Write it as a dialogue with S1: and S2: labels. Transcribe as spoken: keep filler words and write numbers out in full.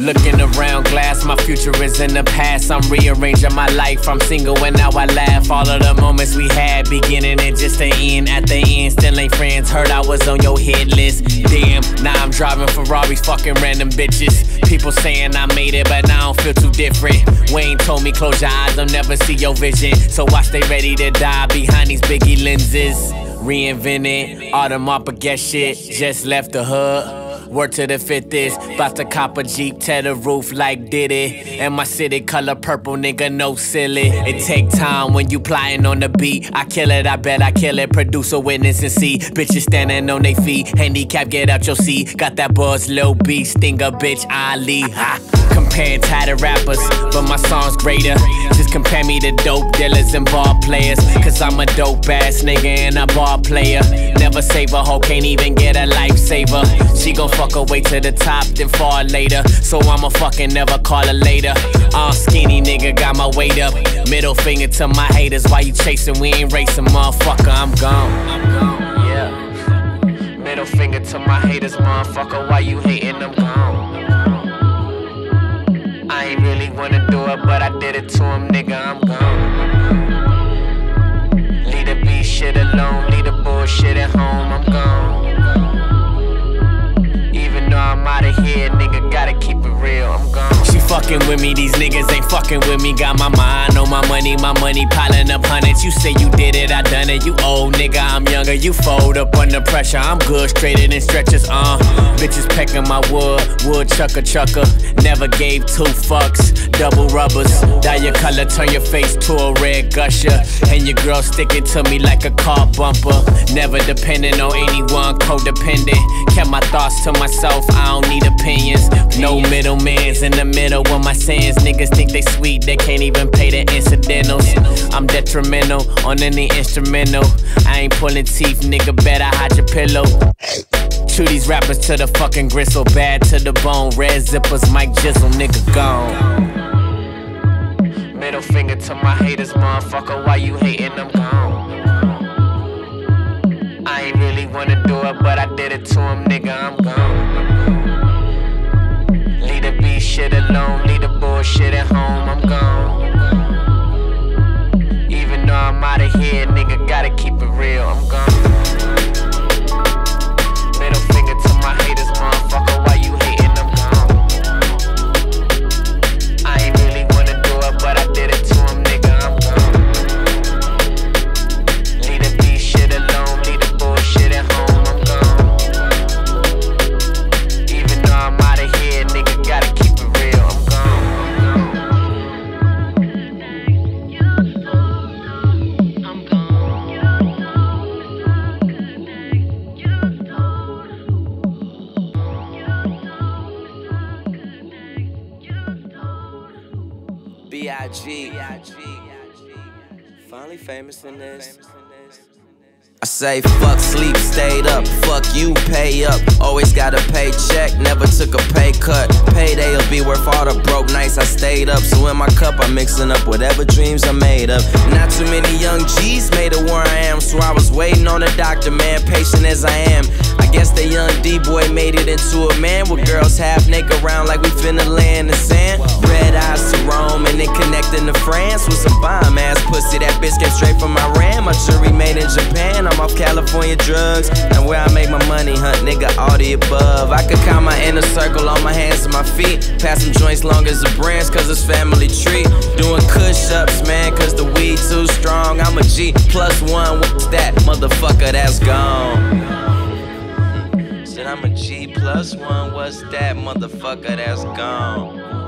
S1: Looking around glass, my future is in the past. I'm rearranging my life, I'm single and now I laugh. All of the moments we had, beginning and just the end. At the end, still ain't friends, heard I was on your hit list. Damn, now I'm driving Ferraris, fucking random bitches. People saying I made it, but now I don't feel too different. Wayne told me close your eyes, they'll never see your vision. So watch they ready to die behind these Biggie lenses. Reinvented, all them up against shit, just left the hood. Word to the fifth is, bout to cop a Jeep, tear the roof like Diddy. And my city color purple, nigga, no silly. It take time when you plotting on the beat. I kill it, I bet I kill it. Produce a witness and see bitches standing on their feet. Handicap, get out your seat. Got that buzz, Lil B, stinger, bitch, Ali. Ha. Comparing tatted rappers, but my song's greater. Just compare me to dope dealers and ball players. Cause I'm a dope ass nigga and a ball player. Never save a hoe, can't even get a lifesaver. She gon' fuck her way to the top, then fall later. So I'ma fucking never call her later. Uh, skinny nigga got my weight up. Middle finger to my haters, why you chasing? We ain't racing, motherfucker, I'm gone. I'm gone, yeah. Middle finger to my haters, motherfucker, why you hating? I'm gone. I ain't really wanna do it, but I did it to him, nigga, I'm gone. Leave the beat shit alone, leave the bullshit at home, I'm gone. Even though I'm outta here, nigga, gotta keep it real, I'm gone. She fucking with me, these niggas ain't fucking with me. Got my mind on my money, my money piling up hundreds. You say you did it, I done it. You old nigga, I'm younger. You fold up under pressure, I'm good, straighter than stretchers, uh bitches pecking my wood, wood chucker chucker. Never gave two fucks, double rubbers. Dye your color, turn your face to a red gusher. And your girl sticking to me like a car bumper. Never depending on anyone, codependent. Kept my thoughts to myself, I don't need opinions. No middlemans in the middle of my sins. Niggas think they sweet, they can't even pay the incidentals. I'm detrimental on any instrumental. I ain't pulling teeth, nigga, better hide your pillow. Chew these rappers to the fucking gristle, bad to the bone. Red zippers, Mike Jizzle, nigga gone. Middle finger to my haters, motherfucker, why you hating? I'm gone. I ain't really wanna do it, but I did it to him, nigga, I'm gone. Leave the beat shit alone, leave the bullshit at home, I'm gone. Even though I'm outta here, nigga, gotta keep it real, I'm gone. Middle finger to my haters, motherfucker, why you hating? I'm gone. I ain't really wanna do it, but I did it to him, nigga, I'm gone. Leave the beat shit alone, leave the bullshit at home, I'm gone. Even though I'm outta here, nigga, gotta keep it real, I'm gone. I'm gone. B I G Finally famous in this. I say fuck sleep, stayed up, fuck you, pay up. Always got a paycheck, never took a pay cut. Payday'll be worth all the broke nights I stayed up. So in my cup I'm mixing up whatever dreams I made up. Not too many young G's made it where I am, so I was waiting on a doctor, man, patient as I am. I guess the young D-boy made it into a man, with girls half naked around like we finna lay in the sand. Red eyes to Rome and then connecting to France with some bomb ass pussy. That bitch came straight from Iran. My jewelry made in Japan. I'm off California drugs, and where I make my money, hunt, nigga, all the above. I could count my inner circle on my hands and my feet. Pass some joints long as a branch, cause it's family tree. Doing push-ups, man, cause the weed too strong. I'm a G plus one, what's that? Motherfucker, that's gone. Said I'm a G plus one, what's that? Motherfucker, that's gone.